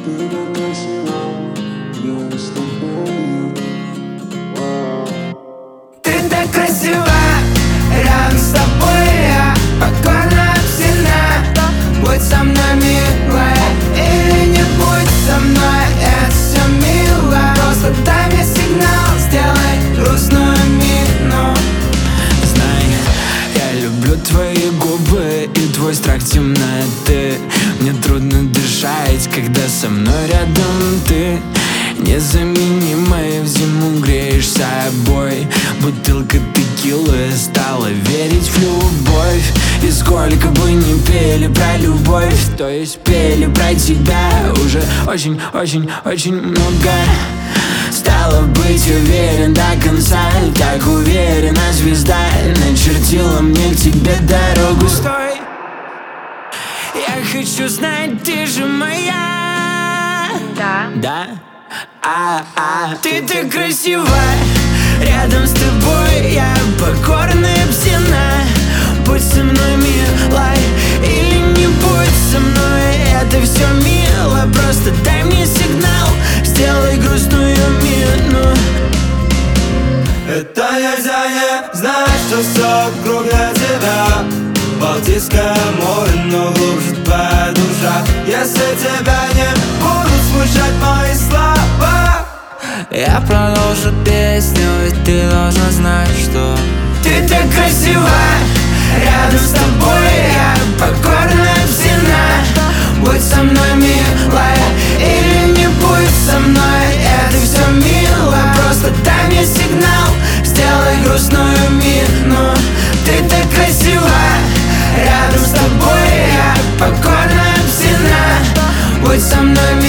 Ты так красива, я с тобой. Ты так красива, рядом с тобой я покорно обсена. Будь со мной, милая, или не будь со мной, это все мило. Просто дай мне сигнал, сделай грустную мину. Знай, я люблю твои губы и твой страх темноты. Мне трудно дышать, когда со мной рядом ты. Незаменимая, в зиму греешь собой. Бутылка текилы стала верить в любовь. И сколько бы ни пели про любовь, то есть пели про тебя уже очень много. Стало быть уверен до конца, так уверена звезда начертила мне к тебе дорогу. Стой, я хочу знать, ты же моя. Да? Ты так красива, рядом с тобой я покорно обсена. Будь со мной, милой, или не будь со мной, это все мило. Просто дай мне сигнал, сделай грустную мину. Это нельзя не знать, что все вокруг для тебя. Балтийское море, но глубже твоя душа. Если тебя не будут смущать мои слова, я продолжу песню, ведь ты должна знать, что ты так красива, рядом с тобой я покорно обсена. Будь со мной, милая, или не будь со мной, это все мило. Просто дай мне сигнал, сделай грустную мину. Ты так красива, рядом с тобой я покорно обсена. Будь со мной,